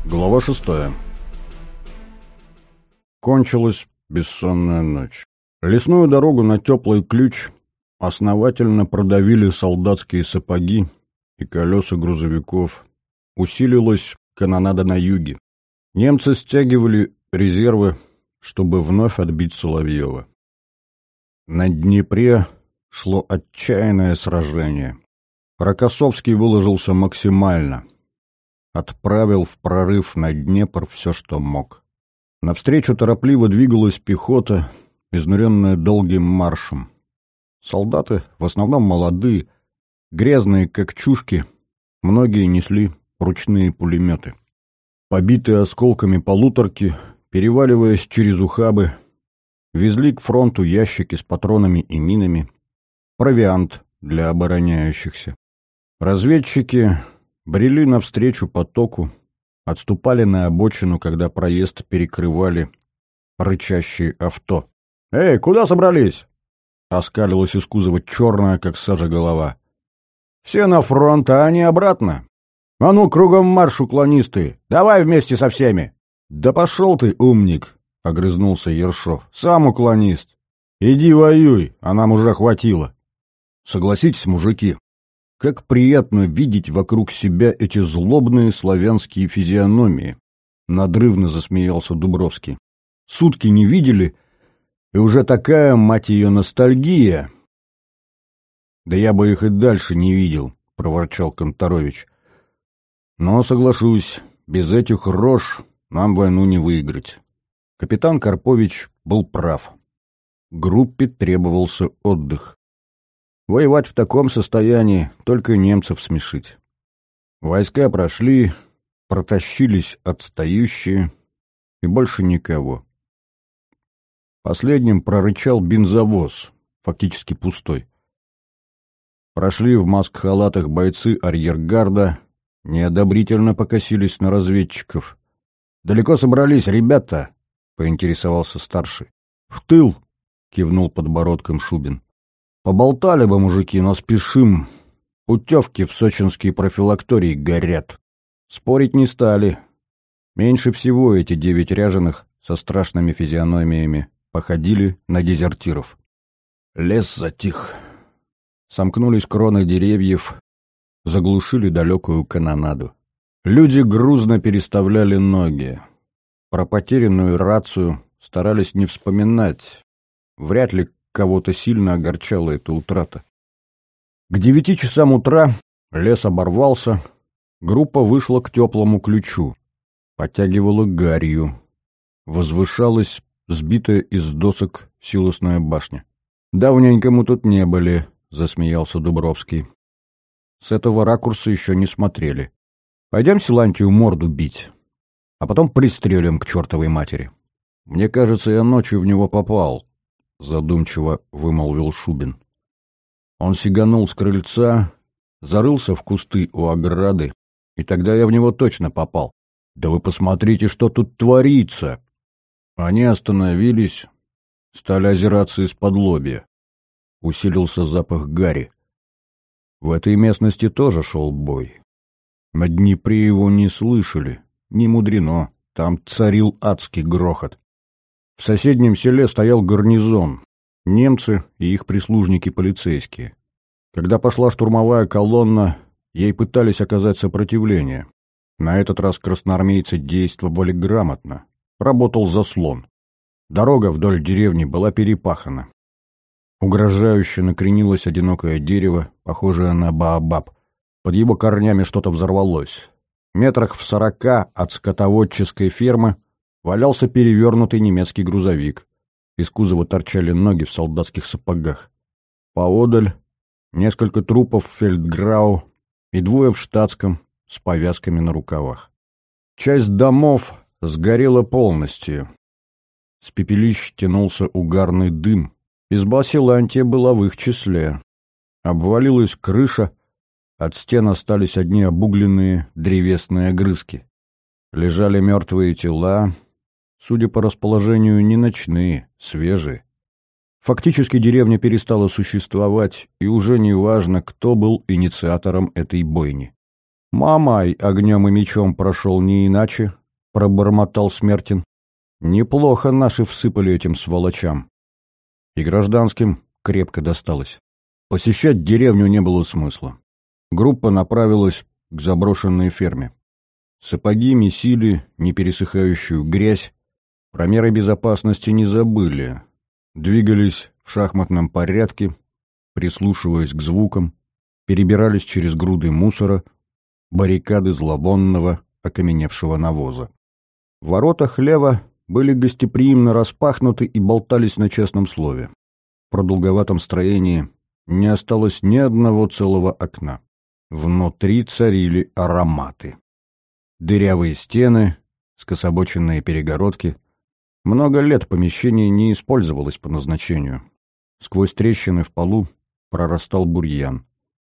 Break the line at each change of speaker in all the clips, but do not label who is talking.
Глава 6. Кончилась бессонная ночь. Лесную дорогу на Теплый Ключ основательно продавили солдатские сапоги и колеса грузовиков. Усилилась канонада на юге. Немцы стягивали резервы, чтобы вновь отбить Соловьева. На Днепре шло отчаянное сражение. Рокоссовский выложился максимально. Отправил в прорыв на Днепр все, что мог. Навстречу торопливо двигалась пехота, изнуренная долгим маршем. Солдаты, в основном молодые, грязные как чушки, многие несли ручные пулеметы. Побитые осколками полуторки, переваливаясь через ухабы, везли к фронту ящики с патронами и минами, провиант для обороняющихся. Разведчики брели навстречу потоку, отступали на обочину, когда проезд перекрывали рычащие авто. «Эй, куда собрались?» — оскалилась из кузова черная, как сажа, голова. «Все на фронт, а они обратно. А ну, кругом марш, уклонисты! Давай вместе со всеми!» «Да пошел ты, умник!» — огрызнулся Ершов. «Сам уклонист! Иди воюй, а нам уже хватило!» Согласитесь, мужики, как приятно видеть вокруг себя эти злобные славянские физиономии. Надрывно засмеялся Дубровский. Сутки не видели, и уже такая, мать ее, ностальгия. Да я бы их и дальше не видел, проворчал Конторович. Но, соглашусь, без этих рож нам войну не выиграть. Капитан Карпович был прав. Группе требовался отдых. Воевать в таком состоянии только немцев смешить. Войска прошли, протащились отстающие, и больше никого. Последним прорычал бензовоз, фактически пустой. Прошли в маск-халатах бойцы арьергарда, неодобрительно покосились на разведчиков. «Далеко собрались, ребята?» — поинтересовался старший. «В тыл!» — кивнул подбородком Шубин. «Поболтали бы, мужики, но спешим. Путевки в сочинские профилактории горят». Спорить не стали. Меньше всего эти 9 ряженых со страшными физиономиями походили на дезертиров. Лес затих. Сомкнулись кроны деревьев, заглушили далекую канонаду. Люди грузно переставляли ноги. Про потерянную рацию старались не вспоминать. Вряд ли кого-то сильно огорчала эта утрата. К 9 часам утра лес оборвался, группа вышла к Теплому Ключу, подтягивала гарью. Возвышалась сбитая из досок силосная башня. «Давненько мы тут не были», — засмеялся Дубровский. «С этого ракурса еще не смотрели. Пойдем Силантию морду бить, а потом пристрелим к чертовой матери. Мне кажется, я ночью в него попал», — задумчиво вымолвил Шубин. Он сиганул с крыльца, зарылся в кусты у ограды, и тогда я в него точно попал. «Да вы посмотрите, что тут творится!» Они остановились, стали озираться из-подлобья. Усилился запах гари. В этой местности тоже шел бой. На Днепре его не слышали, не мудрено, там царил адский грохот. В соседнем селе стоял гарнизон, немцы и их прислужники-полицейские. Когда пошла штурмовая колонна, ей пытались оказать сопротивление. На этот раз красноармейцы действовали грамотно. Работал заслон. Дорога вдоль деревни была перепахана. Угрожающе накренилось одинокое дерево, похожее на баобаб. Под его корнями что-то взорвалось. Метрах в 40 от скотоводческой фермы валялся перевернутый немецкий грузовик. Из кузова торчали ноги в солдатских сапогах. Поодаль несколько трупов фельдграу и 2 в штатском с повязками на рукавах. Часть домов сгорела полностью. С пепелищ тянулся угарный дым. Изба Силантия была в их числе. Обвалилась крыша, от стен остались одни обугленные древесные огрызки. Лежали мертвые тела, судя по расположению, не ночные, свежие. Фактически деревня перестала существовать, и уже не важно, кто был инициатором этой бойни. Мамай огнем и мечом прошел не иначе, пробормотал Смертин. «Неплохо наши всыпали этим сволочам. И гражданским крепко досталось. Посещать деревню не было смысла. Группа направилась к заброшенной ферме. Сапоги месили непересыхающую грязь, про меры безопасности не забыли. Двигались в шахматном порядке, прислушиваясь к звукам, перебирались через груды мусора, баррикады зловонного, окаменевшего навоза. Ворота хлева были гостеприимно распахнуты и болтались на честном слове. В продолговатом строении не осталось ни одного целого окна. Внутри царили ароматы. Дырявые стены, скособоченные перегородки. Много лет помещение не использовалось по назначению. Сквозь трещины в полу прорастал бурьян.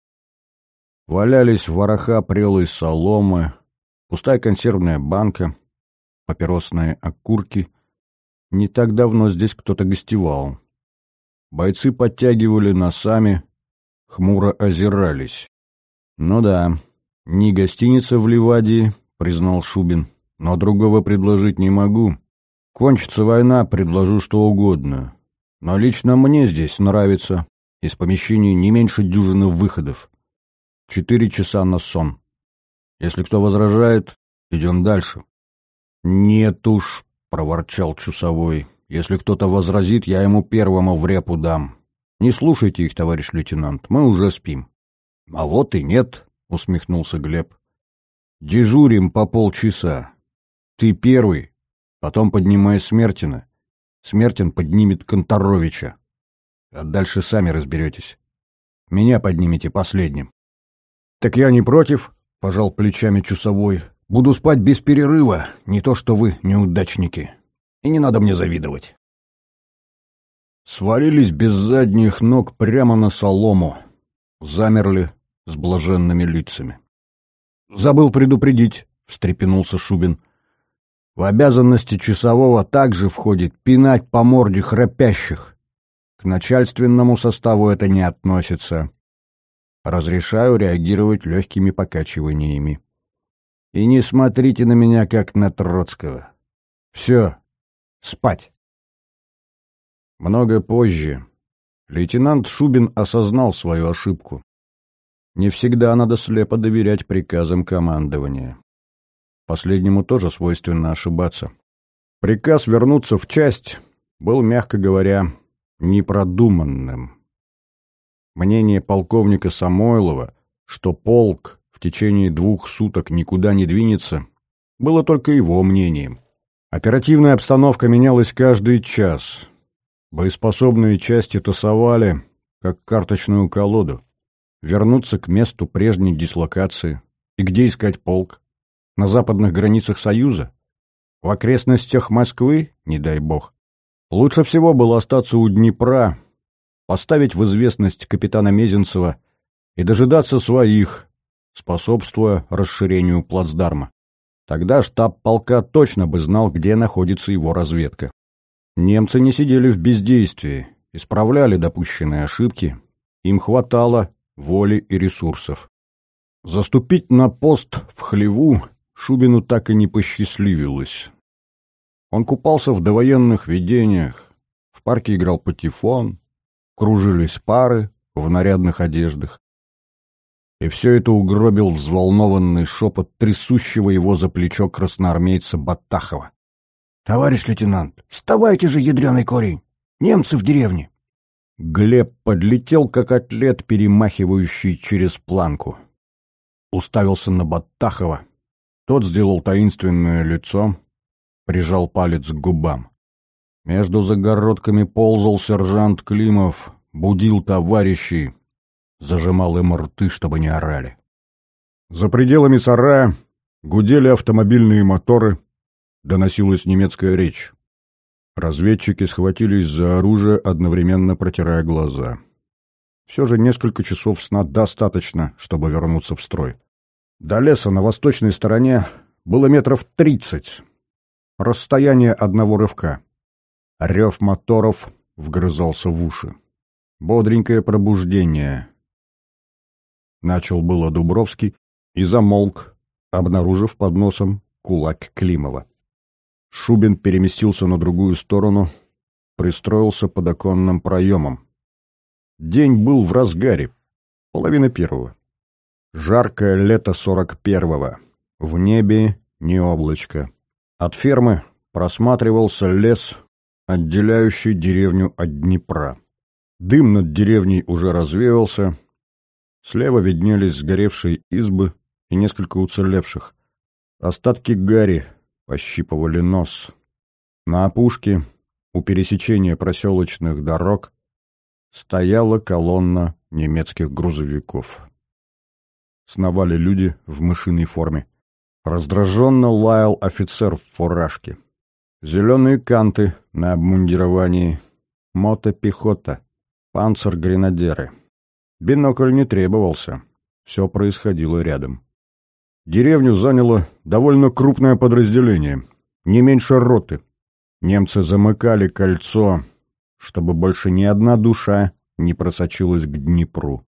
Валялись вороха прелой соломы, пустая консервная банка, папиросные окурки. Не так давно здесь кто-то гостевал. Бойцы подтягивали носами, хмуро озирались. «Ну да, не гостиница в Ливадии», — признал Шубин, — «но другого предложить не могу. Кончится война, предложу что угодно. Но лично мне здесь нравится. Из помещений не меньше дюжины выходов. 4 часа на сон. Если кто возражает, идем дальше». «Нет уж», — проворчал часовой, — «если кто-то возразит, я ему первому в репу дам. Не слушайте их, товарищ лейтенант, мы уже спим». «А вот и нет», — усмехнулся Глеб. «Дежурим по полчаса. Ты первый, потом поднимай Смертина. Смертин поднимет Конторовича. А дальше сами разберетесь. Меня поднимите последним». «Так я не против», — пожал плечами часовой. «Буду спать без перерыва, не то что вы, неудачники. И не надо мне завидовать». Свалились без задних ног прямо на солому. Замерли с блаженными лицами. «Забыл предупредить», — встрепенулся Шубин. «В обязанности часового также входит пинать по морде храпящих. К начальственному составу это не относится. Разрешаю реагировать легкими покачиваниями. И не смотрите на меня, как на Троцкого. Все, спать». Много позже лейтенант Шубин осознал свою ошибку. Не всегда надо слепо доверять приказам командования. Последнему тоже свойственно ошибаться. Приказ вернуться в часть был, мягко говоря, непродуманным. Мнение полковника Самойлова, что полк в течение 2 суток никуда не двинется, было только его мнением. Оперативная обстановка менялась каждый час. Боеспособные части тасовали, как карточную колоду. Вернуться к месту прежней дислокации. И где искать полк? На западных границах Союза? В окрестностях Москвы, не дай бог. Лучше всего было остаться у Днепра, поставить в известность капитана Мезенцева и дожидаться своих, способствуя расширению плацдарма. Тогда штаб полка точно бы знал, где находится его разведка. Немцы не сидели в бездействии, исправляли допущенные ошибки, им хватало воли и ресурсов. Заступить на пост в хлеву Шубину так и не посчастливилось. Он купался в довоенных видениях, в парке играл патефон, кружились пары в нарядных одеждах. И все это угробил взволнованный шепот трясущего его за плечо красноармейца Баттахова. «Товарищ лейтенант, вставайте же, ядреный корень! Немцы в деревне!» Глеб подлетел, как атлет, перемахивающий через планку. Уставился на Баттахова. Тот сделал таинственное лицо, прижал палец к губам. Между загородками ползал сержант Климов, будил товарищей, зажимал им рты, чтобы не орали. За пределами сарая гудели автомобильные моторы, доносилась немецкая речь. Разведчики схватились за оружие, одновременно протирая глаза. Все же несколько часов сна достаточно, чтобы вернуться в строй. До леса на восточной стороне было 30 метров. Расстояние одного рывка. Рев моторов вгрызался в уши. Бодренькое пробуждение. Начал было Дубровский и замолк, обнаружив под носом кулак Климова. Шубин переместился на другую сторону, пристроился под оконным проемом. День был в разгаре, 1:30. Жаркое лето 41-го. В небе ни облачко. От фермы просматривался лес, отделяющий деревню от Днепра. Дым над деревней уже развеялся. Слева виднелись сгоревшие избы и несколько уцелевших. Остатки гари пощипывали нос. На опушке, у пересечения проселочных дорог, стояла колонна немецких грузовиков. Сновали люди в мышиной форме. Раздраженно лаял офицер в фуражке. Зеленые канты на обмундировании, мотопехота, панцергренадеры. Бинокль не требовался, все происходило рядом. Деревню заняло довольно крупное подразделение, не меньше роты. Немцы замыкали кольцо, чтобы больше ни одна душа не просочилась к Днепру.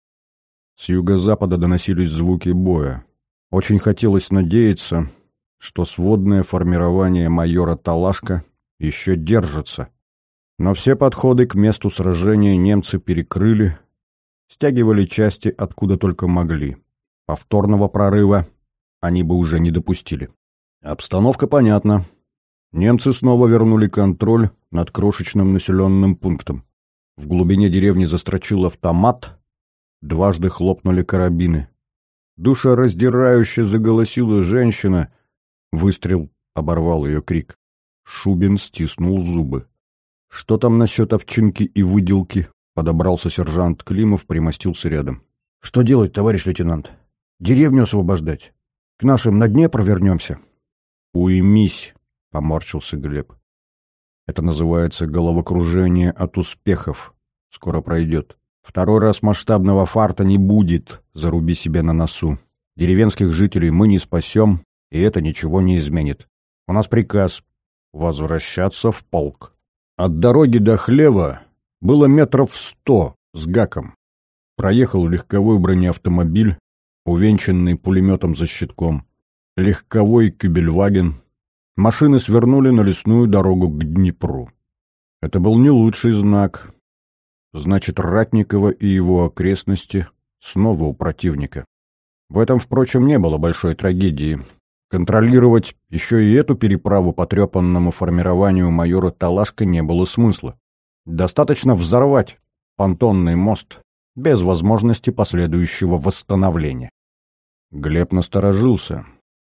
С юго-запада доносились звуки боя. Очень хотелось надеяться, что сводное формирование майора Талашко еще держится. Но все подходы к месту сражения немцы перекрыли, стягивали части откуда только могли. Повторного прорыва они бы уже не допустили. Обстановка понятна. Немцы снова вернули контроль над крошечным населенным пунктом. В глубине деревни застрочил автомат, дважды хлопнули карабины. Душераздирающе заголосила женщина. Выстрел оборвал ее крик. Шубин стиснул зубы. «Что там насчет овчинки и выделки?» Подобрался сержант Климов, примостился рядом. «Что делать, товарищ лейтенант? Деревню освобождать? К нашим на Днепр вернемся?» «Уймись», — поморщился Глеб. «Это называется головокружение от успехов. Скоро пройдет. Второй раз масштабного фарта не будет, заруби себе на носу. Деревенских жителей мы не спасем, и это ничего не изменит. У нас приказ — возвращаться в полк». От дороги до хлева было 100 с гаком. Проехал легковой бронеавтомобиль, увенчанный пулеметом за щитком. Легковой кюбельваген. Машины свернули на лесную дорогу к Днепру. Это был не лучший знак. Значит, Ратникова и его окрестности снова у противника. В этом, впрочем, не было большой трагедии. Контролировать еще и эту переправу по трепанному формированию майора Талашко не было смысла. Достаточно взорвать понтонный мост без возможности последующего восстановления. Глеб насторожился.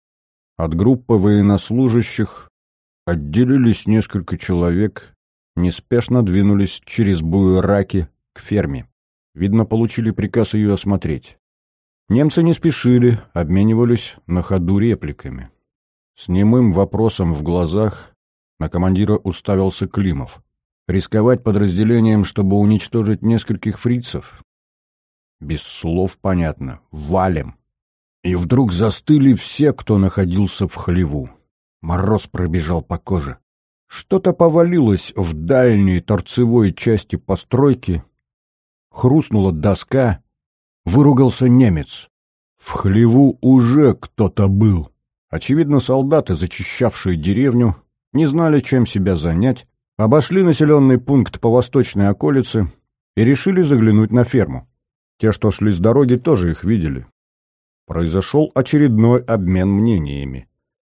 От группы военнослужащих отделились несколько человек, неспешно двинулись через буераки к ферме. Видно, получили приказ ее осмотреть. Немцы не спешили, обменивались на ходу репликами. С немым вопросом в глазах на командира уставился Климов. Рисковать подразделением, чтобы уничтожить нескольких фрицев? Без слов понятно. Валим. И вдруг застыли все, кто находился в хлеву. Мороз пробежал по коже. Что-то повалилось в дальней торцевой части постройки. Хрустнула доска. Выругался немец. В хлеву уже кто-то был. Очевидно, солдаты, зачищавшие деревню, не знали, чем себя занять, обошли населенный пункт по восточной околице и решили заглянуть на ферму. Те, что шли с дороги, тоже их видели. Произошел очередной обмен мнениями.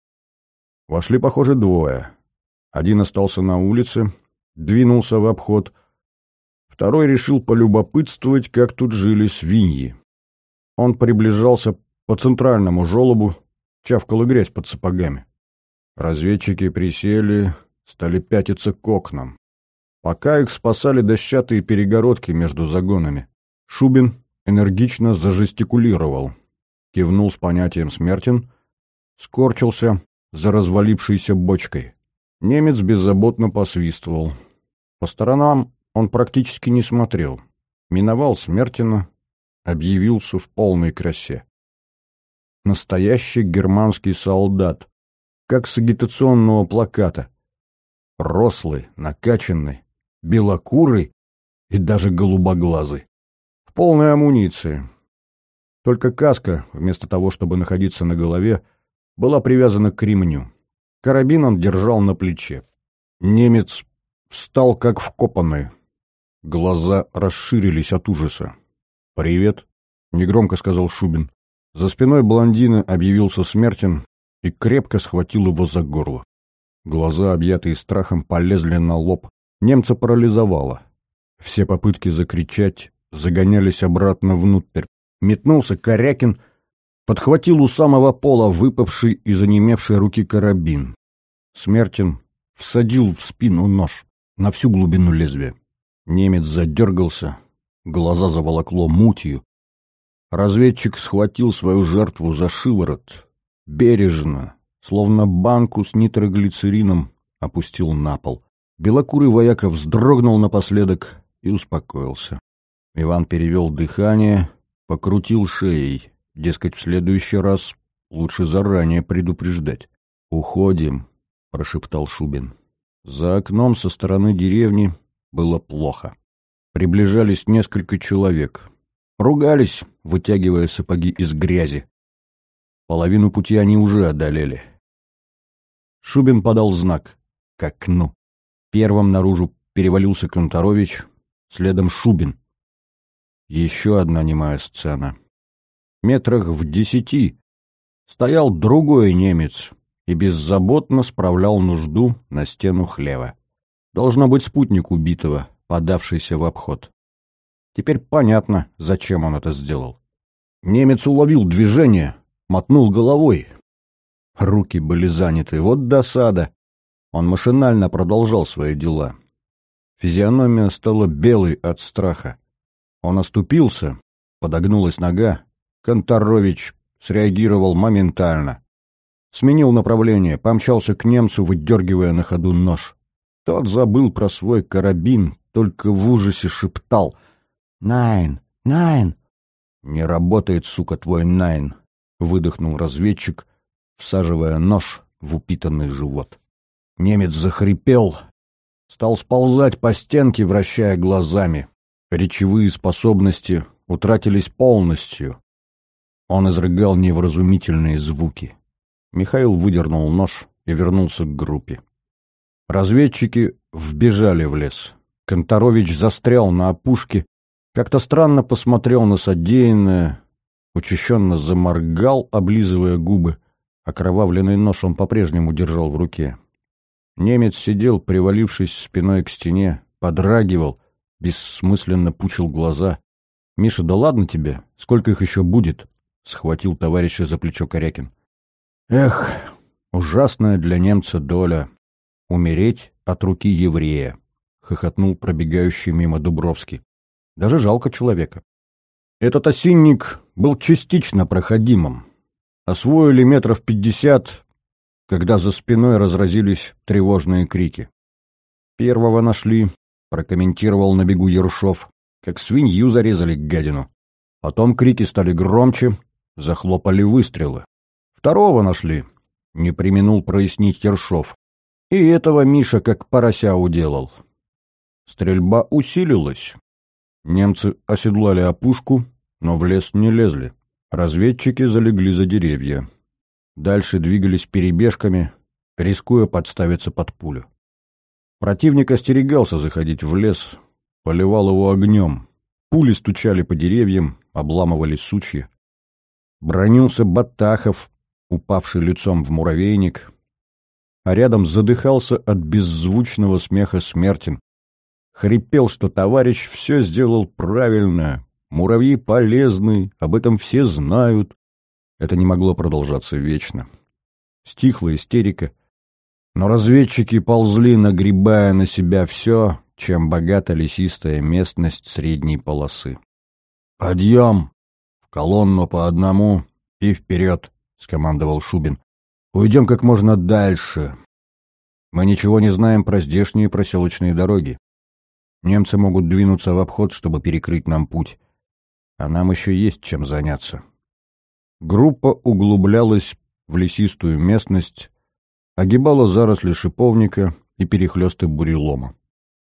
Вошли, похоже, двое. Один остался на улице, двинулся в обход. Второй решил полюбопытствовать, как тут жили свиньи. Он приближался по центральному желобу, чавкала грязь под сапогами. Разведчики присели, стали пятиться к окнам. Пока их спасали дощатые перегородки между загонами. Шубин энергично зажестикулировал. Кивнул с понятием «Смертен», скорчился за развалившейся бочкой. Немец беззаботно посвистывал. По сторонам он практически не смотрел. Миновал Смертина, объявился в полной красе. Настоящий германский солдат, как с агитационного плаката. Рослый, накачанный, белокурый и даже голубоглазый. В полной амуниции. Только каска, вместо того, чтобы находиться на голове, была привязана к ремню. Карабин он держал на плече. Немец встал как вкопанный. Глаза расширились от ужаса. «Привет», — негромко сказал Шубин. За спиной блондина объявился Смертин и крепко схватил его за горло. Глаза, объятые страхом, полезли на лоб. Немца парализовало. Все попытки закричать загонялись обратно внутрь. Метнулся Корякин, подхватил у самого пола выпавший из онемевшей руки карабин. Смертин всадил в спину нож на всю глубину лезвия. Немец задергался, глаза заволокло мутью. Разведчик схватил свою жертву за шиворот, бережно, словно банку с нитроглицерином, опустил на пол. Белокурый вояка вздрогнул напоследок и успокоился. Иван перевел дыхание, покрутил шеей. Дескать, в следующий раз лучше заранее предупреждать. «Уходим», — прошептал Шубин. За окном со стороны деревни было плохо. Приближались несколько человек. Ругались, вытягивая сапоги из грязи. Половину пути они уже одолели. Шубин подал знак — к окну. Первым наружу перевалился Канторович, следом Шубин. Еще одна немая сцена. Метрах в 10 стоял другой немец и беззаботно справлял нужду на стену хлева. Должно быть спутник убитого, подавшийся в обход. Теперь понятно, зачем он это сделал. Немец уловил движение, мотнул головой. Руки были заняты, вот досада. Он машинально продолжал свои дела. Физиономия стала белой от страха. Он оступился, подогнулась нога. Канторович среагировал моментально. Сменил направление, помчался к немцу, выдергивая на ходу нож. Тот забыл про свой карабин, только в ужасе шептал: «Найн! Найн!» «Не работает, сука, твой Найн!» — выдохнул разведчик, всаживая нож в упитанный живот. Немец захрипел, стал сползать по стенке, вращая глазами. Речевые способности утратились полностью. Он изрыгал невразумительные звуки. Михаил выдернул нож и вернулся к группе. Разведчики вбежали в лес. Канторович застрял на опушке, как-то странно посмотрел на содеянное, учащенно заморгал, облизывая губы. Окровавленный нож он по-прежнему держал в руке. Немец сидел, привалившись спиной к стене, подрагивал, бессмысленно пучил глаза. «Миша, да ладно тебе, сколько их еще будет?» — схватил товарища за плечо Корякин. «Эх, ужасная для немца доля — умереть от руки еврея», — хохотнул пробегающий мимо Дубровский. «Даже жалко человека». Этот осинник был частично проходимым. Освоили метров 50, когда за спиной разразились тревожные крики. «Первого нашли», — прокомментировал на бегу Ершов, — «как свинью зарезали гадину». Потом крики стали громче, захлопали выстрелы. «Второго нашли», — не преминул прояснить Ершов. «И этого Миша как порося уделал». Стрельба усилилась. Немцы оседлали опушку, но в лес не лезли. Разведчики залегли за деревья. Дальше двигались перебежками, рискуя подставиться под пулю. Противник остерегался заходить в лес, поливал его огнем. Пули стучали по деревьям, обламывали сучья. Бронился Батахов, упавший лицом в муравейник, а рядом задыхался от беззвучного смеха Смертин. Хрипел, что товарищ все сделал правильно, муравьи полезны, об этом все знают. Это не могло продолжаться вечно. Стихла истерика, но разведчики ползли, нагребая на себя все, чем богата лесистая местность средней полосы. «Подъем! В колонну по одному и вперед!» — скомандовал Шубин. «Уйдем как можно дальше. Мы ничего не знаем про здешние проселочные дороги. Немцы могут двинуться в обход, чтобы перекрыть нам путь. А нам еще есть чем заняться». Группа углублялась в лесистую местность, огибала заросли шиповника и перехлесты бурелома.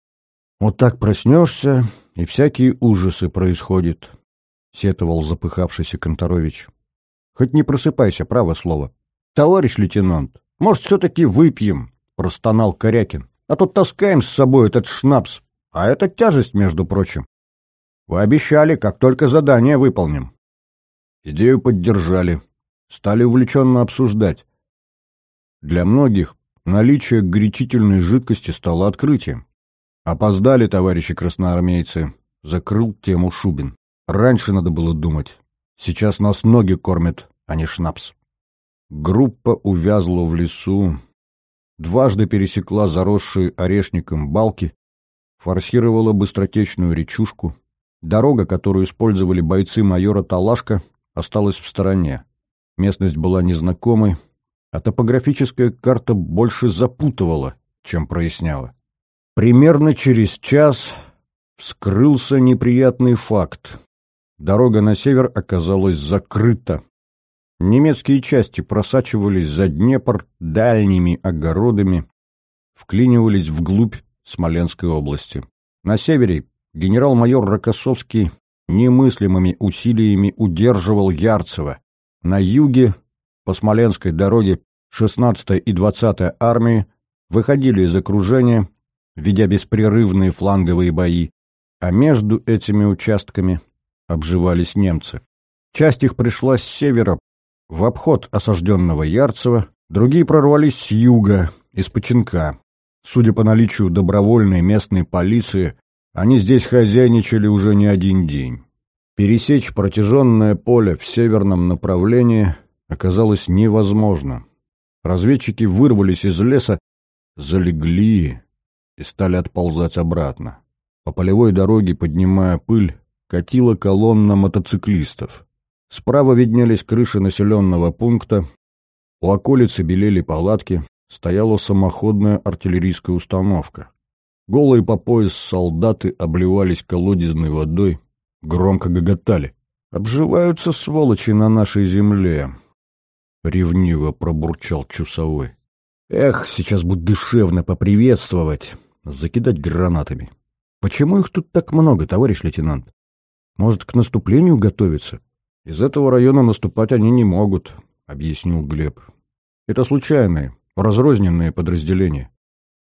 «Вот так проснешься, и всякие ужасы происходят», — сетовал запыхавшийся Канторович. «Хоть не просыпайся, право слово. Товарищ лейтенант, Может, все-таки выпьем?» — простонал Корякин. «А то таскаем с собой этот шнапс, а это тяжесть, между прочим. Вы обещали, как только задание выполним». Идею поддержали, стали увлеченно обсуждать. Для многих наличие горячительной жидкости стало открытием. «Опоздали, товарищи красноармейцы», — закрыл тему Шубин. «Раньше надо было думать. Сейчас нас ноги кормят, а не шнапс». Группа увязла в лесу, дважды пересекла заросшие орешником балки, форсировала быстротечную речушку. Дорога, которую использовали бойцы майора Талашко, осталась в стороне. Местность была незнакомой, а топографическая карта больше запутывала, чем проясняла. Примерно через час вскрылся неприятный факт. Дорога на север оказалась закрыта. Немецкие части просачивались за Днепр дальними огородами, вклинивались вглубь Смоленской области. На севере генерал-майор Рокоссовский немыслимыми усилиями удерживал Ярцево. На юге, по Смоленской дороге, 16-я и 20-я армии выходили из окружения, ведя беспрерывные фланговые бои, а между этими участками обживались немцы. Часть их пришла с севера, в обход осажденного Ярцева, другие прорвались с юга, из Починка. Судя по наличию добровольной местной полиции, они здесь хозяйничали уже не один день. Пересечь протяженное поле в северном направлении оказалось невозможно. Разведчики вырвались из леса, залегли и стали отползать обратно. По полевой дороге, поднимая пыль, катила колонна мотоциклистов. Справа виднелись крыши населенного пункта, у околицы белели палатки, стояла самоходная артиллерийская установка. Голые по пояс солдаты обливались колодезной водой, громко гоготали. «Обживаются сволочи на нашей земле», — ревниво пробурчал часовой. «Эх, сейчас бы душевно поприветствовать, закидать гранатами. Почему их тут так много, товарищ лейтенант? Может, к наступлению готовиться? Из этого района наступать они не могут», — объяснил Глеб. «Это случайные, разрозненные подразделения.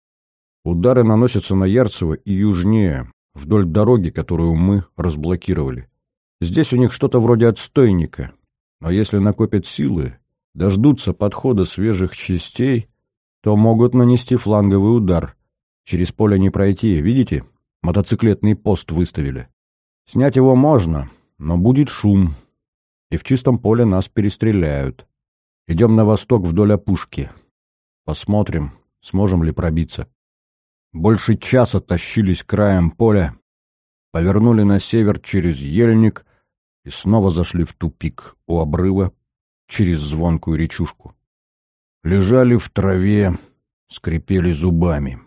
Удары наносятся на Ярцево и южнее, вдоль дороги, которую мы разблокировали. Здесь у них что-то вроде отстойника, но если накопят силы, дождутся подхода свежих частей, то могут нанести фланговый удар. Через поле не пройти, видите? Мотоциклетный пост выставили. Снять его можно, но будет шум, и в чистом поле нас перестреляют. Идем на восток вдоль опушки. Посмотрим, сможем ли пробиться». Больше часа тащились краем поля, повернули на север через ельник и снова зашли в тупик у обрыва через звонкую речушку. Лежали в траве, скрипели зубами.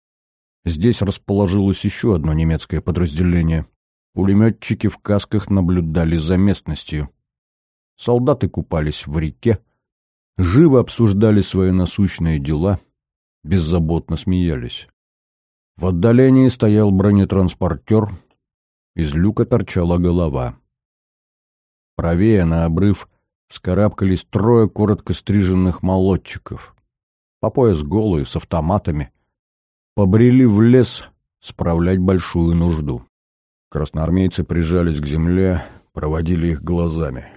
Здесь расположилось еще одно немецкое подразделение. Пулеметчики в касках наблюдали за местностью. Солдаты купались в реке, живо обсуждали свои насущные дела, беззаботно смеялись. В отдалении стоял бронетранспортер, из люка торчала голова. Правее на обрыв вскарабкались трое коротко стриженных молодчиков. По пояс голые, с автоматами. Побрели в лес справлять большую нужду. Красноармейцы прижались к земле, проводили их глазами.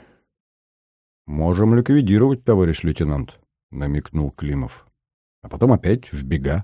«Можем ликвидировать, товарищ лейтенант», — намекнул Климов. «А потом опять в бега».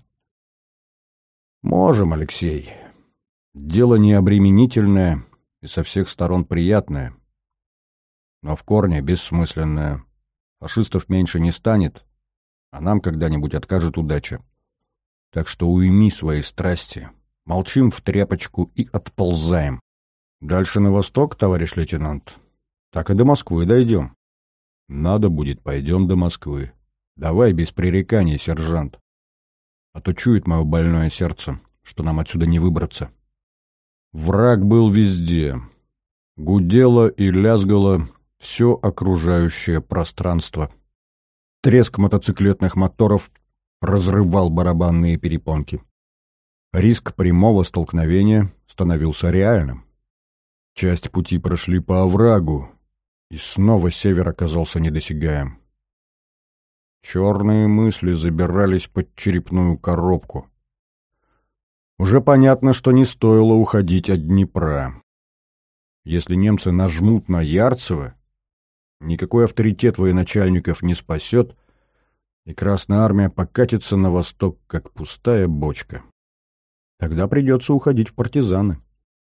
«Можем, Алексей. Дело необременительное и со всех сторон приятное, но в корне бессмысленное. Фашистов меньше не станет, а нам когда-нибудь откажет удача. Так что уйми свои страсти, молчим в тряпочку и отползаем. Дальше на восток, товарищ лейтенант, так и до Москвы дойдем. Надо будет, пойдем до Москвы. Давай без пререканий, сержант. А то чует мое больное сердце, что нам отсюда не выбраться». Враг был везде. Гудело и лязгало все окружающее пространство. Треск мотоциклетных моторов разрывал барабанные перепонки. Риск прямого столкновения становился реальным. Часть пути прошли по оврагу, и снова север оказался недосягаем. Черные мысли забирались под черепную коробку. Уже понятно, что не стоило уходить от Днепра. Если немцы нажмут на Ярцево, никакой авторитет военачальников не спасет, и Красная Армия покатится на восток, как пустая бочка. Тогда придется уходить в партизаны.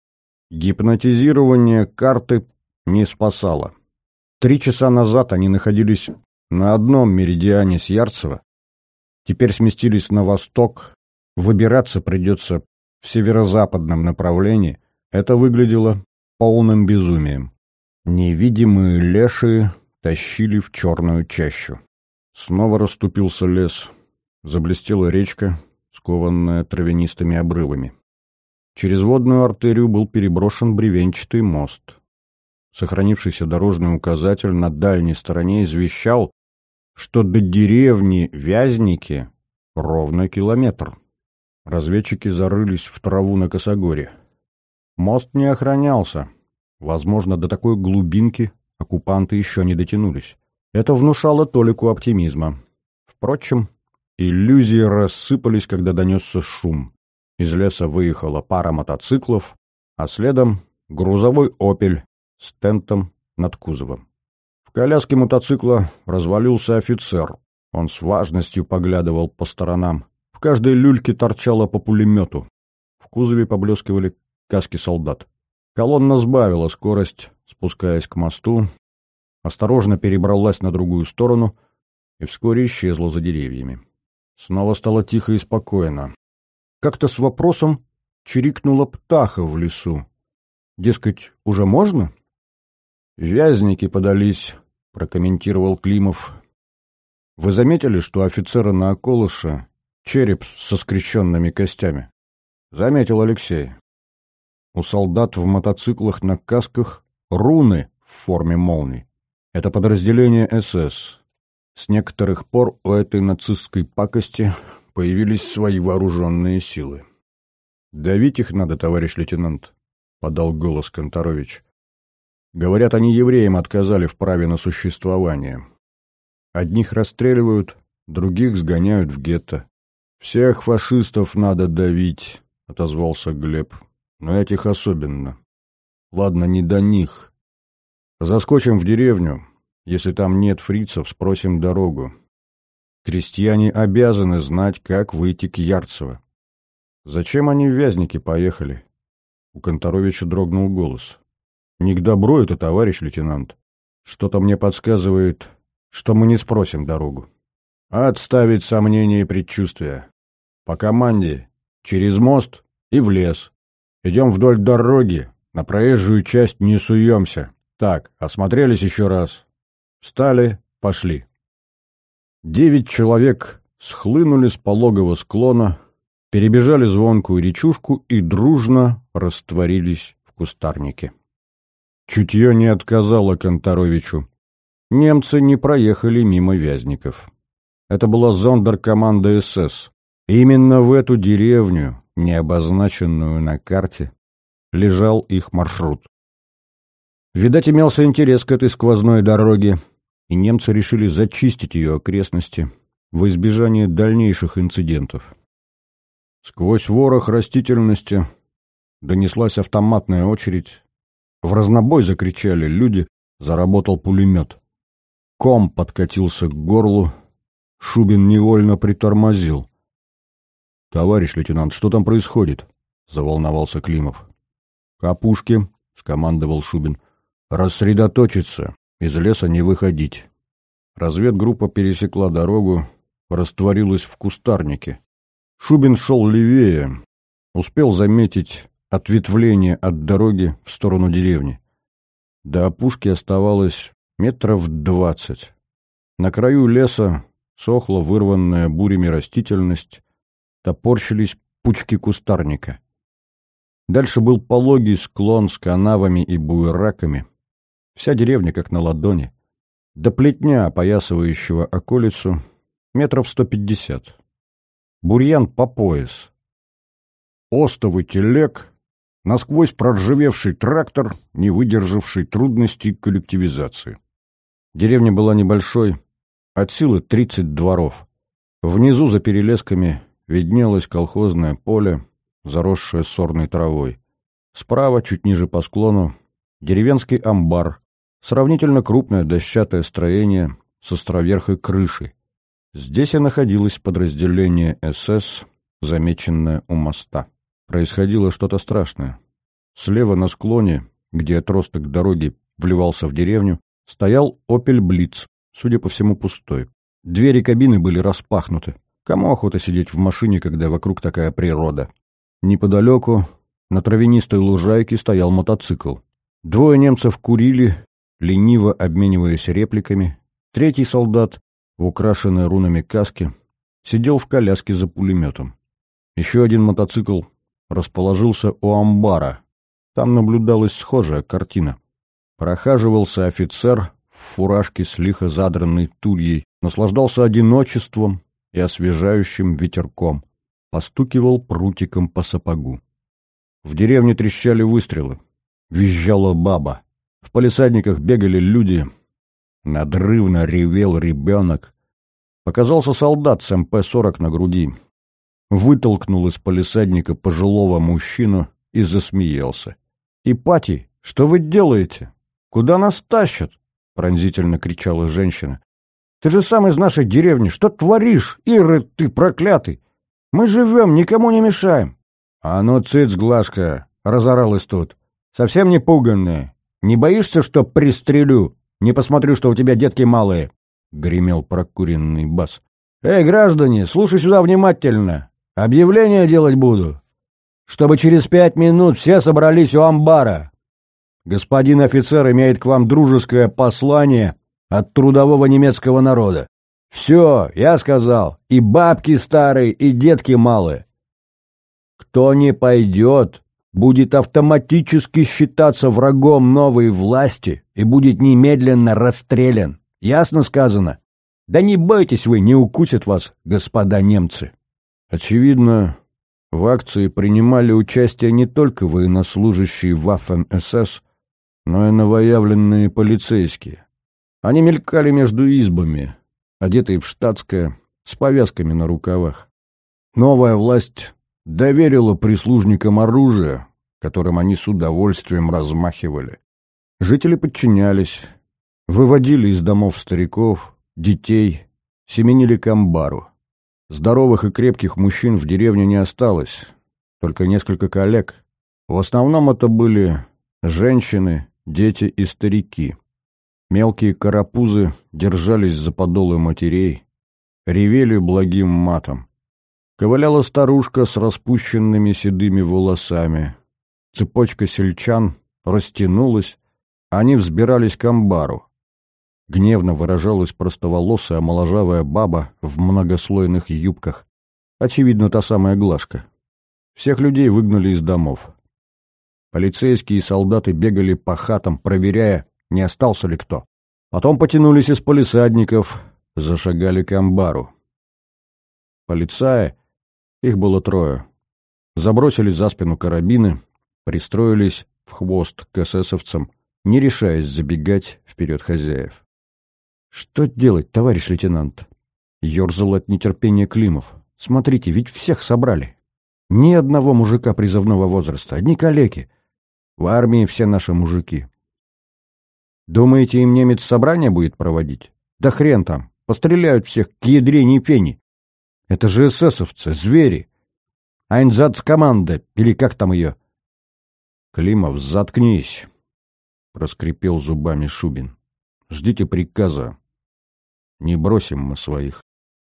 Гипнотизирование карты не спасало. 3 часа назад они находились на одном меридиане с Ярцево, теперь сместились на восток, выбираться придется в северо-западном направлении. Это выглядело полным безумием. Невидимые лешие тащили в черную чащу. Снова расступился лес, заблестела речка, скованная травянистыми обрывами. Через водную артерию был переброшен бревенчатый мост. Сохранившийся дорожный указатель на дальней стороне извещал, что до деревни Вязники ровно километр. Разведчики зарылись в траву на косогоре. Мост не охранялся. Возможно, до такой глубинки оккупанты еще не дотянулись. Это внушало толику оптимизма. Впрочем, иллюзии рассыпались, когда донесся шум. Из леса выехала пара мотоциклов, а следом грузовой «Опель» с тентом над кузовом. В коляске мотоцикла развалился офицер. Он с важностью поглядывал по сторонам. В каждой люльке торчало по пулемету. В кузове поблескивали каски солдат. Колонна сбавила скорость, спускаясь к мосту, осторожно перебралась на другую сторону и вскоре исчезла за деревьями. Снова стало тихо и спокойно. Как-то с вопросом чирикнула птаха в лесу. Дескать, уже можно? «Вязники подались», — прокомментировал Климов. «Вы заметили, что у офицера на околыше череп со скрещенными костями?» «Заметил Алексей. У солдат в мотоциклах на касках руны в форме молний. Это подразделение СС. С некоторых пор у этой нацистской пакости появились свои вооруженные силы. «Давить их надо, товарищ лейтенант», — подал голос Канторович. «Говорят, они евреям отказали в праве на существование. Одних расстреливают, других сгоняют в гетто. Всех фашистов надо давить», — отозвался Глеб. «Но этих особенно. Ладно, не до них. Заскочим в деревню. Если там нет фрицев, спросим дорогу. Крестьяне обязаны знать, как выйти к Ярцево. Зачем они в Вязники поехали?» У Канторовича дрогнул голос. «Не к добру это, товарищ лейтенант. Что-то мне подсказывает, что мы не спросим дорогу. Отставить сомнения и предчувствия. По команде через мост и в лес. Идем вдоль дороги, на проезжую часть не суемся. Так, осмотрелись еще раз. Встали, пошли». 9 человек схлынули с пологого склона, перебежали звонкую речушку и дружно растворились в кустарнике. Чутье не отказало Канторовичу. Немцы не проехали мимо Вязников. Это была зондеркоманда СС. Именно в эту деревню, не обозначенную на карте, лежал их маршрут. Видать, имелся интерес к этой сквозной дороге, и немцы решили зачистить ее окрестности во избежание дальнейших инцидентов. Сквозь ворох растительности донеслась автоматная очередь. В разнобой закричали люди, заработал пулемет. Ком подкатился к горлу. Шубин невольно притормозил. «Товарищ лейтенант, что там происходит?» — заволновался Климов. «К опушке», — скомандовал Шубин. «Рассредоточиться, из леса не выходить». Разведгруппа пересекла дорогу, растворилась в кустарнике. Шубин шел левее, успел заметить ответвление от дороги в сторону деревни. До опушки оставалось 20 метров. На краю леса сохла вырванная бурями растительность, топорщились пучки кустарника. Дальше был пологий склон с канавами и буераками. Вся деревня как на ладони. До плетня, опоясывающего околицу, 150 метров. Бурьян по пояс. Остовый телег, насквозь проржавевший трактор, не выдержавший трудностей коллективизации. Деревня была небольшой, От силы 30 дворов. Внизу за перелесками виднелось колхозное поле, заросшее сорной травой. Справа, чуть ниже по склону, деревенский амбар, сравнительно крупное дощатое строение с островерхой крышей. Здесь и находилось подразделение СС, замеченное у моста. Происходило что-то страшное. Слева на склоне, где отросток дороги вливался в деревню, стоял «Опель Блиц», судя по всему, пустой. Двери кабины были распахнуты. Кому охота сидеть в машине, когда вокруг такая природа? Неподалеку, на травянистой лужайке, стоял мотоцикл. Двое немцев курили, лениво обмениваясь репликами. Третий солдат, в украшенной рунами каске, сидел в коляске за пулеметом. Еще один мотоцикл расположился у амбара. Там наблюдалась схожая картина. Прохаживался офицер в фуражке с лихо задранной тульей, наслаждался одиночеством и освежающим ветерком, постукивал прутиком по сапогу. В деревне трещали выстрелы, визжала баба. В палисадниках бегали люди, надрывно ревел ребенок. Показался солдат с МП-40 на груди. Вытолкнул из палисадника пожилого мужчину и засмеялся. «Ипатий, что вы делаете? Куда нас тащат?» — пронзительно кричала женщина. «Ты же сам из нашей деревни. Что творишь, Ирод ты проклятый? Мы живем, никому не мешаем». «А ну, цыц, Глашка!» — разоралась тут. «Совсем не пуганная. Не боишься, что пристрелю? Не посмотрю, что у тебя детки малые!» — гремел прокуренный бас. «Эй, граждане, слушай сюда внимательно. Объявление делать буду, чтобы через 5 минут все собрались у амбара. Господин офицер имеет к вам дружеское послание от трудового немецкого народа. Все, я сказал, и бабки старые, и детки малые. Кто не пойдет, будет автоматически считаться врагом новой власти и будет немедленно расстрелян. Ясно сказано? Да не бойтесь вы, не укусят вас, господа немцы». Очевидно, в акции принимали участие не только военнослужащие Waffen-СС, но и новоявленные полицейские. Они мелькали между избами, одетые в штатское, с повязками на рукавах. Новая власть доверила прислужникам оружие, которым они с удовольствием размахивали. Жители подчинялись, выводили из домов стариков, детей, семенили к амбару. Здоровых и крепких мужчин в деревне не осталось, только несколько коллег. В основном это были женщины, дети и старики. Мелкие карапузы держались за подолы матерей, ревели благим матом. Ковыляла старушка с распущенными седыми волосами. Цепочка сельчан растянулась, они взбирались к амбару. Гневно выражалась простоволосая моложавая баба в многослойных юбках. Очевидно, та самая Глашка. Всех людей выгнали из домов. Полицейские и солдаты бегали по хатам, проверяя, не остался ли кто. Потом потянулись из палисадников, зашагали к амбару. Полицаи, их было 3, забросили за спину карабины, пристроились в хвост к эсэсовцам, не решаясь забегать вперед хозяев. «Что делать, товарищ лейтенант?» — ерзал от нетерпения Климов. «Смотрите, ведь всех собрали. Ни одного мужика призывного возраста, одни калеки. В армии все наши мужики. Думаете, им немец собрание будет проводить? Да хрен там, постреляют всех к ядрене фени. Это же эсэсовцы, звери. Айнзацкоманда, или как там ее?» «Климов, заткнись!» — проскрипел зубами Шубин. «Ждите приказа. Не бросим мы своих».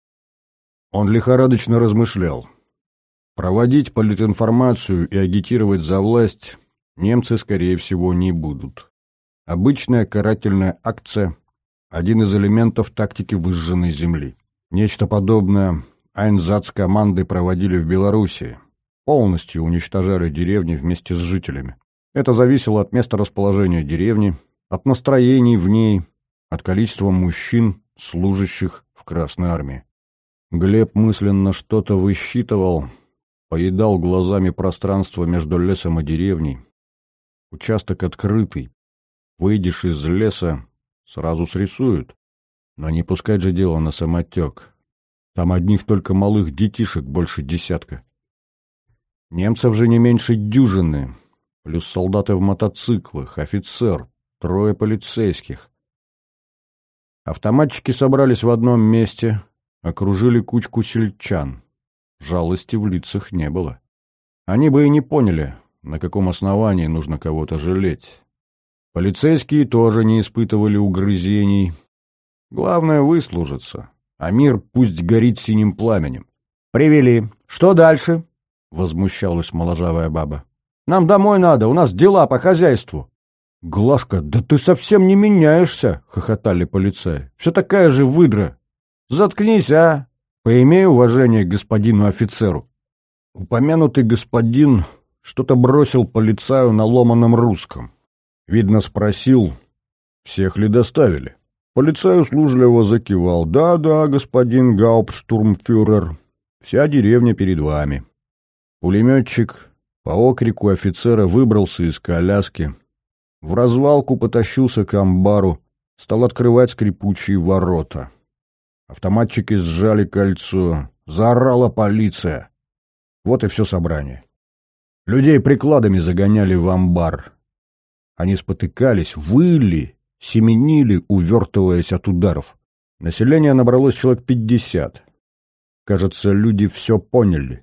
Он лихорадочно размышлял. Проводить политинформацию и агитировать за власть немцы, скорее всего, не будут. Обычная карательная акция – один из элементов тактики выжженной земли. Нечто подобное айнзацкоманды проводили в Белоруссии. Полностью уничтожали деревни вместе с жителями. Это зависело от места расположения деревни, от настроений в ней, от количества мужчин, служащих в Красной армии. Глеб мысленно что-то высчитывал, поедал глазами пространство между лесом и деревней. Участок открытый. Выйдешь из леса, сразу срисуют. Но не пускать же дело на самотек. Там одних только малых детишек больше десятка. Немцев же не меньше дюжины, плюс солдаты в мотоциклах, офицер, 3 полицейских. Автоматчики собрались в одном месте, окружили кучку сельчан. Жалости в лицах не было. Они бы и не поняли, на каком основании нужно кого-то жалеть. Полицейские тоже не испытывали угрызений. Главное — выслужиться, а мир пусть горит синим пламенем. «Привели. Что дальше?» — возмущалась моложавая баба. «Нам домой надо, у нас дела по хозяйству». «Глашка, да ты совсем не меняешься!» — хохотали полицаи. «Все такая же выдра. Заткнись, а! Поимей уважение к господину офицеру». Упомянутый господин что-то бросил полицаю на ломаном русском. Видно, спросил, всех ли доставили. Полицай услужливо закивал. «Да, господин гауптштурмфюрер, вся деревня перед вами». Пулеметчик по окрику офицера выбрался из коляски, в развалку потащился к амбару, стал открывать скрипучие ворота. Автоматчики сжали кольцо, заорала полиция. Вот и все собрание. Людей прикладами загоняли в амбар. Они спотыкались, выли, семенили, увертываясь от ударов. Население набралось человек 50. Кажется, люди все поняли.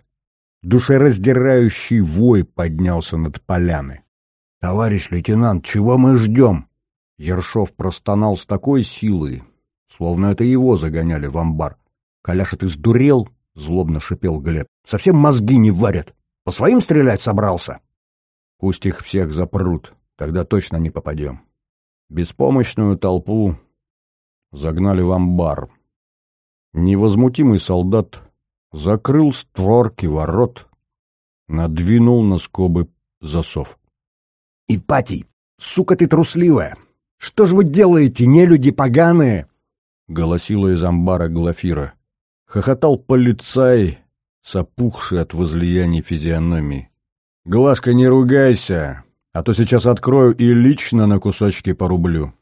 Душераздирающий вой поднялся над поляны. «Товарищ лейтенант, чего мы ждем?» Ершов простонал с такой силой, словно это его загоняли в амбар. «Коляша, ты сдурел?» — злобно шипел Глеб. «Совсем мозги не варят. По своим стрелять собрался?» «Пусть их всех запрут, тогда точно не попадем». Беспомощную толпу загнали в амбар. Невозмутимый солдат закрыл створки ворот, надвинул на скобы засов. «Ипатий, сука ты трусливая! Что ж вы делаете, нелюди поганые?» — голосила из амбара Глафира. Хохотал полицай, сопухший от возлияний физиономии. «Глашка, не ругайся, а то сейчас открою и лично на кусочки порублю».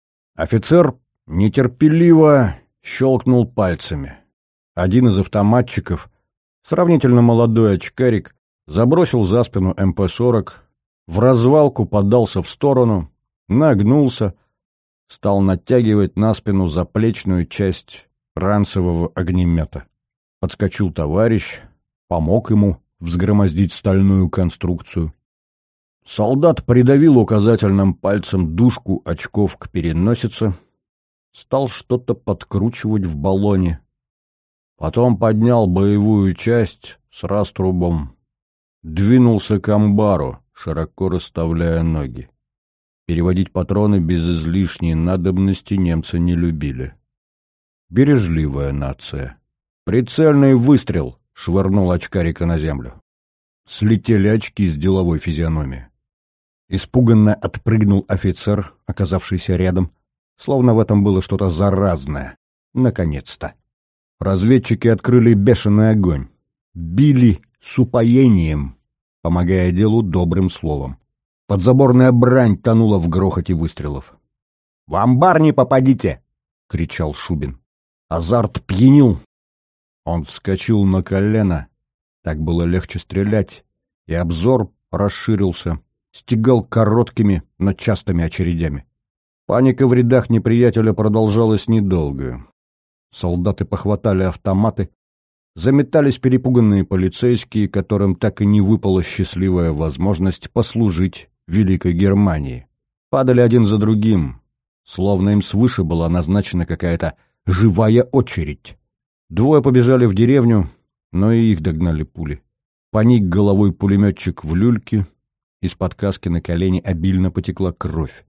Офицер нетерпеливо щелкнул пальцами. Один из автоматчиков, сравнительно молодой очкарик, забросил за спину МП-40, в развалку подался в сторону, нагнулся, стал натягивать на спину заплечную часть ранцевого огнемета. Подскочил товарищ, помог ему взгромоздить стальную конструкцию. Солдат придавил указательным пальцем дужку очков к переносице, стал что-то подкручивать в баллоне. Потом поднял боевую часть с раструбом, двинулся к амбару, широко расставляя ноги. Переводить патроны без излишней надобности немцы не любили. Бережливая нация. Прицельный выстрел швырнул очкарика на землю. Слетели очки с деловой физиономии. Испуганно отпрыгнул офицер, оказавшийся рядом, словно в этом было что-то заразное. Наконец-то. Разведчики открыли бешеный огонь. Били с упоением, помогая делу добрым словом. Подзаборная брань тонула в грохоте выстрелов. «В амбар не попадите!» — кричал Шубин. Азарт пьянил. Он вскочил на колено. Так было легче стрелять, и обзор расширился, стегал короткими, но частыми очередями. Паника в рядах неприятеля продолжалась недолго. Солдаты похватали автоматы, заметались перепуганные полицейские, которым так и не выпала счастливая возможность послужить Великой Германии. Падали один за другим, словно им свыше была назначена какая-то живая очередь. Двое побежали в деревню, но и их догнали пули. Поник головой пулеметчик в люльке, из-под каски на колени обильно потекла кровь.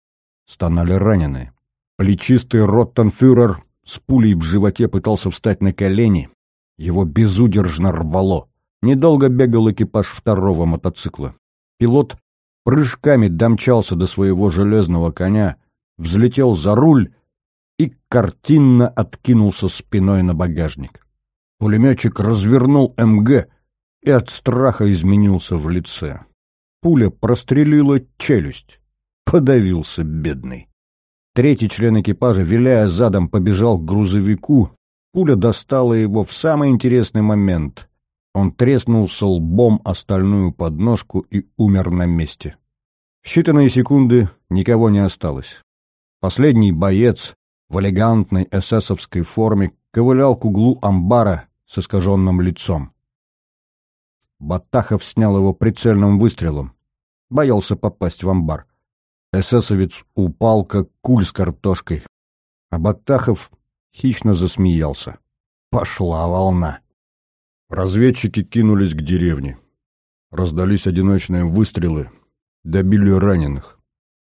Стонали раненые. Плечистый роттенфюрер с пулей в животе пытался встать на колени. Его безудержно рвало. Недолго бегал экипаж второго мотоцикла. Пилот прыжками домчался до своего железного коня, взлетел за руль и картинно откинулся спиной на багажник. Пулеметчик развернул МГ и от страха изменился в лице. Пуля прострелила челюсть. Подавился бедный. Третий член экипажа, виляя задом, побежал к грузовику. Пуля достала его в самый интересный момент. Он треснулся лбом о стальную подножку и умер на месте. В считанные секунды никого не осталось. Последний боец в элегантной эсэсовской форме ковылял к углу амбара с искаженным лицом. Баттахов снял его прицельным выстрелом. Боялся попасть в амбар. Эсэсовец упал, как куль с картошкой. А Баттахов хищно засмеялся. Пошла волна. Разведчики кинулись к деревне. Раздались одиночные выстрелы. Добили раненых.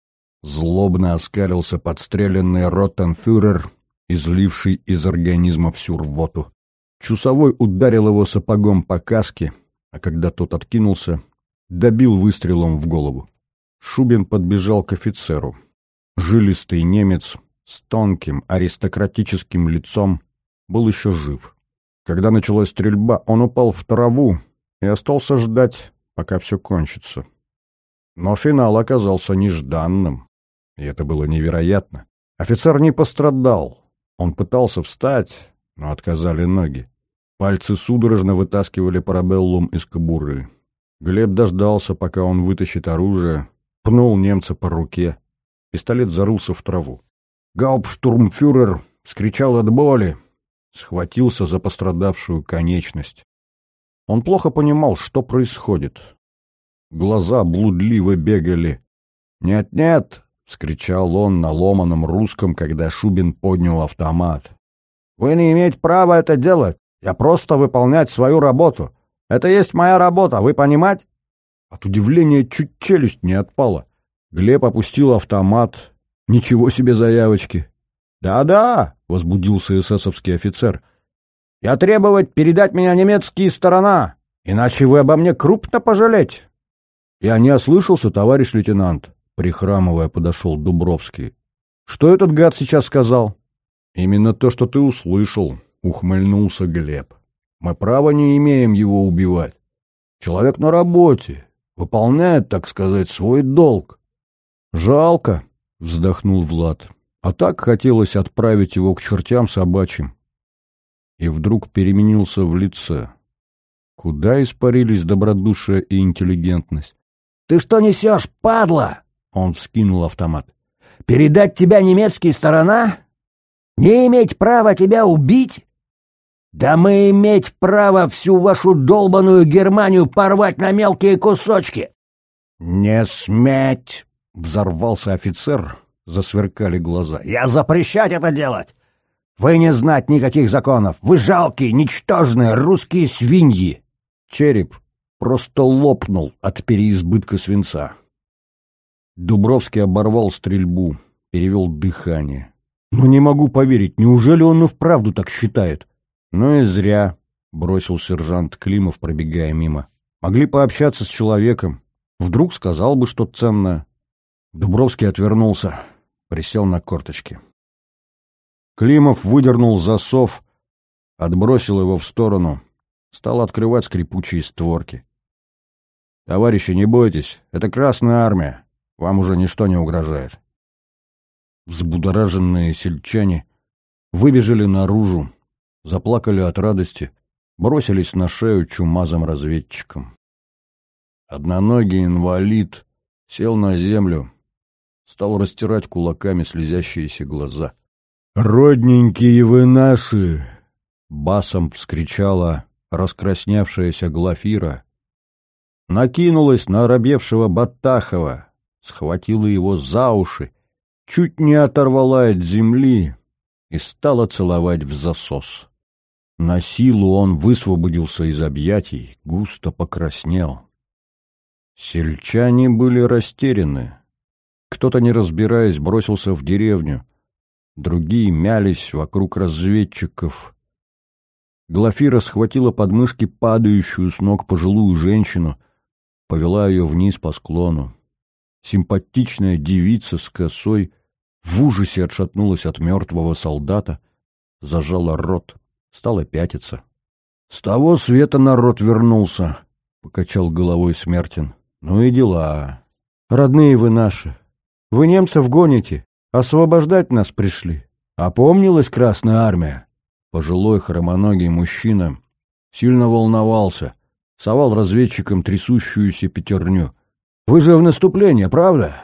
Злобно оскалился подстреленный ротенфюрер, изливший из организма всю рвоту. Часовой ударил его сапогом по каске, а когда тот откинулся, добил выстрелом в голову. Шубин подбежал к офицеру. Жилистый немец с тонким аристократическим лицом был еще жив. Когда началась стрельба, он упал в траву и остался ждать, пока все кончится. Но финал оказался нежданным, и это было невероятно. Офицер не пострадал. Он пытался встать, но отказали ноги. Пальцы судорожно вытаскивали парабеллум из кобуры. Глеб дождался, пока он вытащит оружие, пнул немца по руке. Пистолет зарылся в траву. Гауптштурмфюрер вскричал от боли, схватился за пострадавшую конечность. Он плохо понимал, что происходит. Глаза блудливо бегали. «Нет-нет!» — вскричал он на ломаном русском, когда Шубин поднял автомат. «Вы не имеете права это делать! Я просто выполнять свою работу! Это есть моя работа, вы понимаете?» От удивления чуть челюсть не отпала. Глеб опустил автомат. «Ничего себе заявочки!» «Да-да!» — возбудился эсэсовский офицер. «Я требовать передать меня немецкие сторона, иначе вы обо мне крупно пожалеть!» «Я не ослышался, товарищ лейтенант», — прихрамывая подошел Дубровский. «Что этот гад сейчас сказал?» «Именно то, что ты услышал», — ухмыльнулся Глеб. «Мы права не имеем его убивать. Человек на работе, выполняет, так сказать, свой долг». «Жалко», — вздохнул Влад. «А так хотелось отправить его к чертям собачьим». И вдруг переменился в лице. Куда испарились добродушие и интеллигентность? «Ты что несешь, падла?» — он вскинул автомат. «Передать тебя немецкие сторона? Не иметь права тебя убить? Да мы иметь право всю вашу долбаную Германию порвать на мелкие кусочки!» «Не сметь!» — взорвался офицер, засверкали глаза. «Я запрещать это делать! Вы не знать никаких законов! Вы жалкие, ничтожные русские свиньи!» Череп просто лопнул от переизбытка свинца. Дубровский оборвал стрельбу, перевел дыхание. «Ну не могу поверить, неужели он и вправду так считает?» «Ну и зря», — бросил сержант Климов, пробегая мимо. «Могли пообщаться с человеком. Вдруг сказал бы что-то ценное». Дубровский отвернулся, присел на корточки. Климов выдернул засов, отбросил его в сторону, стал открывать скрипучие створки. «Товарищи, не бойтесь, это Красная Армия, вам уже ничто не угрожает». Взбудораженные сельчане выбежали наружу, заплакали от радости, бросились на шею чумазым разведчикам. Одноногий инвалид сел на землю, стал растирать кулаками слезящиеся глаза. «Родненькие вы наши!» — басом вскричала раскраснявшаяся Глафира. Накинулась на оробевшего Баттахова, схватила его за уши, чуть не оторвала от земли и стала целовать в засос. На силу он высвободился из объятий, густо покраснел. Сельчане были растеряны. Кто-то, не разбираясь, бросился в деревню. Другие мялись вокруг разведчиков. Глафира схватила под мышки падающую с ног пожилую женщину, повела ее вниз по склону. Симпатичная девица с косой в ужасе отшатнулась от мертвого солдата, зажала рот, стала пятиться. — С того света народ вернулся, — покачал головой Смертин. — Ну и дела. Родные вы наши. Вы немцев гоните, освобождать нас пришли. Опомнилась Красная Армия?» Пожилой хромоногий мужчина сильно волновался, совал разведчикам трясущуюся пятерню. «Вы же в наступление, правда?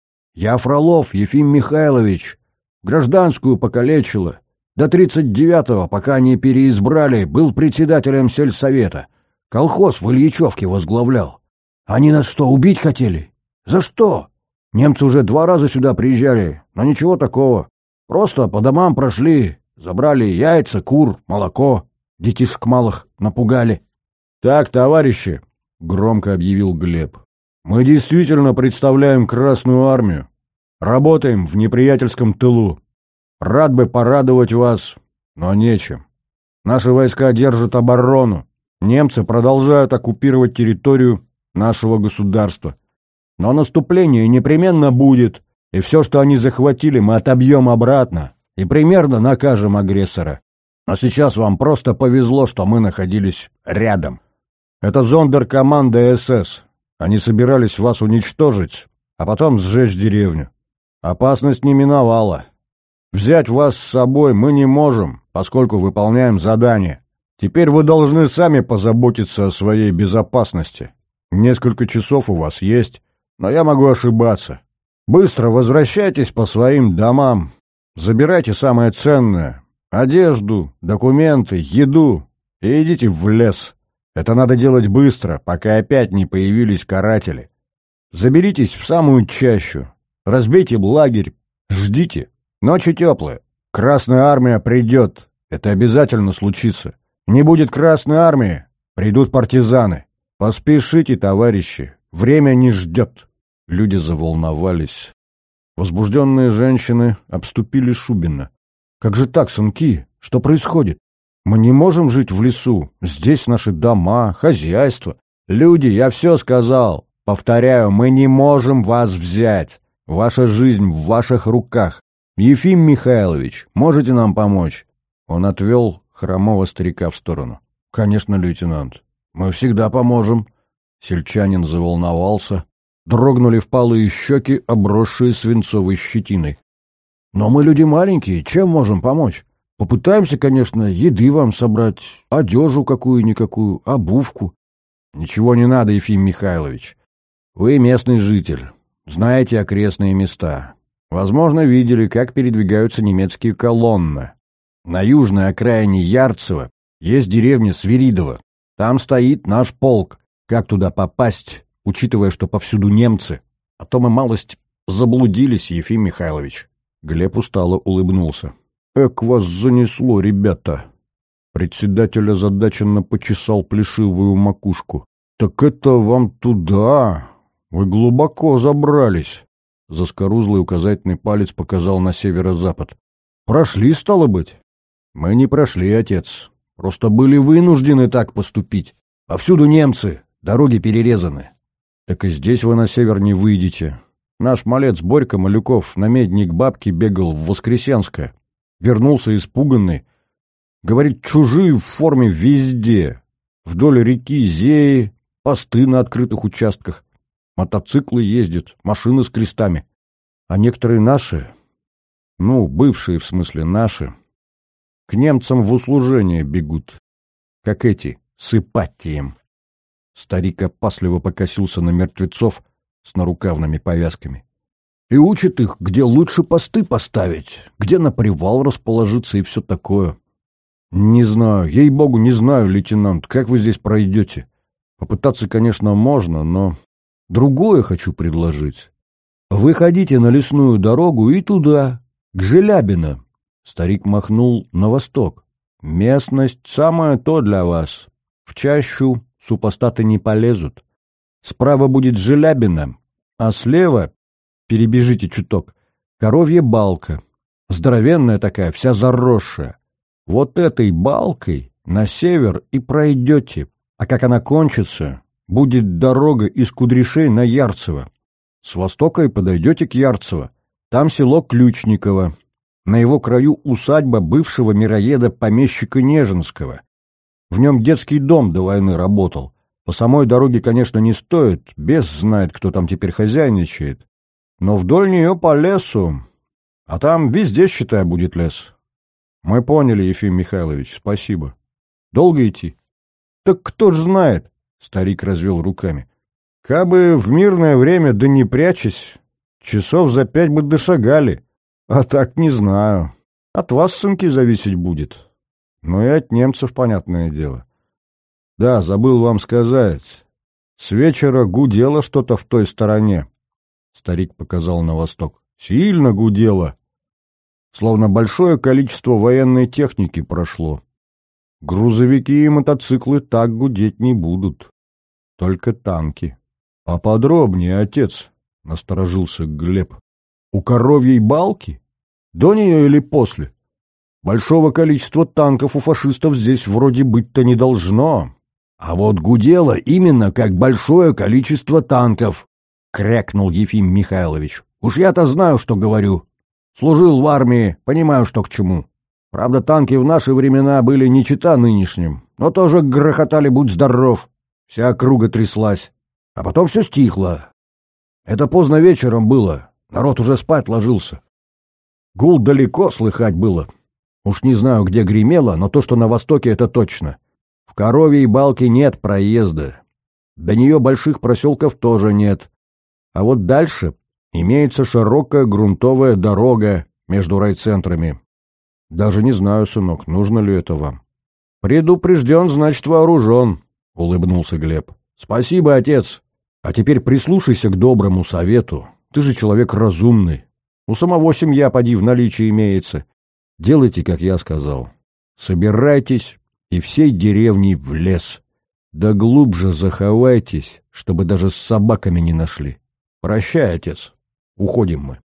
Я Фролов Ефим Михайлович. Гражданскую покалечило. До 39-го, пока не переизбрали, был председателем сельсовета. Колхоз в Ильичевке возглавлял. Они нас что, убить хотели? За что? Немцы уже 2 раза сюда приезжали, но ничего такого. Просто по домам прошли, забрали яйца, кур, молоко. Детишек малых напугали». «Так, товарищи», — громко объявил Глеб, — «мы действительно представляем Красную Армию. Работаем в неприятельском тылу. Рад бы порадовать вас, но нечем. Наши войска держат оборону. Немцы продолжают оккупировать территорию нашего государства. Но наступление непременно будет, и все, что они захватили, мы отобьем обратно и примерно накажем агрессора. А сейчас вам просто повезло, что мы находились рядом. Это зондеркоманда СС. Они собирались вас уничтожить, а потом сжечь деревню. Опасность не миновала. Взять вас с собой мы не можем, поскольку выполняем задание. Теперь вы должны сами позаботиться о своей безопасности. Несколько часов у вас есть, но я могу ошибаться. Быстро возвращайтесь по своим домам. Забирайте самое ценное — одежду, документы, еду и идите в лес. Это надо делать быстро, пока опять не появились каратели. Заберитесь в самую чащу, разбейте лагерь, ждите. Ночи теплые, Красная Армия придет, это обязательно случится. Не будет Красной Армии, придут партизаны. Поспешите, товарищи, время не ждет». Люди заволновались. Возбужденные женщины обступили Шубина. «Как же так, сынки? Что происходит? Мы не можем жить в лесу. Здесь наши дома, хозяйство. Люди, я все сказал. Повторяю, мы не можем вас взять. Ваша жизнь в ваших руках. Ефим Михайлович, можете нам помочь?» Он отвел хромого старика в сторону. «Конечно, лейтенант. Мы всегда поможем». Сельчанин заволновался. Дрогнули впалые щеки, обросшие свинцовой щетиной. «Но мы люди маленькие, чем можем помочь? Попытаемся, конечно, еды вам собрать, одежу какую-никакую, обувку». «Ничего не надо, Ефим Михайлович. Вы местный житель, знаете окрестные места. Возможно, видели, как передвигаются немецкие колонны. На южной окраине Ярцево есть деревня Свиридово. Там стоит наш полк. Как туда попасть, учитывая, что повсюду немцы? А то мы малость заблудились, Ефим Михайлович». Глеб устало улыбнулся. «Эк, вас занесло, ребята!» Председатель озадаченно почесал плешивую макушку. «Так это вам туда! Вы глубоко забрались!» Заскорузлый указательный палец показал на северо-запад. «Прошли, стало быть?» «Мы не прошли, отец. Просто были вынуждены так поступить. Повсюду немцы, дороги перерезаны». «Так и здесь вы на север не выйдете. Наш малец Борька Малюков на медни к бабке бегал в Воскресенское. Вернулся испуганный. Говорит, чужие в форме везде. Вдоль реки Зеи, посты на открытых участках. Мотоциклы ездят, машины с крестами. А некоторые наши, бывшие в смысле наши, к немцам в услужение бегут. Как эти, с Ипатием». Старик опасливо покосился на мертвецов с нарукавными повязками. «И учат их, где лучше посты поставить, где на привал расположиться и все такое». «Не знаю, ей-богу, не знаю, лейтенант, как вы здесь пройдете. Попытаться, конечно, можно, но другое хочу предложить. Вы ходите на лесную дорогу и туда, к Желябино». Старик махнул на восток. «Местность самое то для вас. В чащу супостаты не полезут. Справа будет Желябино, а слева, перебежите чуток, Коровья Балка. Здоровенная такая, вся заросшая. Вот этой балкой на север и пройдете, а как она кончится, будет дорога из Кудряшей на Ярцево. С востока и подойдете к Ярцево. Там село Ключниково. На его краю усадьба бывшего мироеда-помещика Нежинского. В нем детский дом до войны работал. По самой дороге, конечно, не стоит, бес знает, кто там теперь хозяйничает. Но вдоль нее по лесу. А там везде, считай, будет лес. Мы поняли, Ефим Михайлович, спасибо. Долго идти? Так кто ж знает, старик развел руками. Кабы в мирное время, да не прячась, часов за 5 бы дошагали. А так не знаю. От вас, сынки, зависеть будет. Но и от немцев, понятное дело. Да, забыл вам сказать. С вечера гудело что-то в той стороне. Старик показал на восток. Сильно гудело. Словно большое количество военной техники прошло. Грузовики и мотоциклы так гудеть не будут. Только танки. — А подробнее, отец, — насторожился Глеб. — У Коровьей Балки? До нее или после? Большого количества танков у фашистов здесь вроде быть-то не должно. А вот гудело именно как большое количество танков, — крякнул Ефим Михайлович. — Уж я-то знаю, что говорю. Служил в армии, понимаю, что к чему. Правда, танки в наши времена были не чета нынешним, но тоже грохотали, будь здоров. Вся округа тряслась. А потом все стихло. Это поздно вечером было, народ уже спать ложился. Гул далеко слыхать было. Уж не знаю, где гремело, но то, что на востоке, это точно. В Коровьей Балке нет проезда. До нее больших проселков тоже нет. А вот дальше имеется широкая грунтовая дорога между райцентрами. Даже не знаю, сынок, нужно ли это вам. Предупрежден, значит вооружен, — улыбнулся Глеб. Спасибо, отец. А теперь прислушайся к доброму совету. Ты же человек разумный. У самого семья, поди, в наличии имеется. Делайте, как я сказал. Собирайтесь и всей деревней в лес. Да глубже заховайтесь, чтобы даже с собаками не нашли. Прощай, отец. Уходим мы.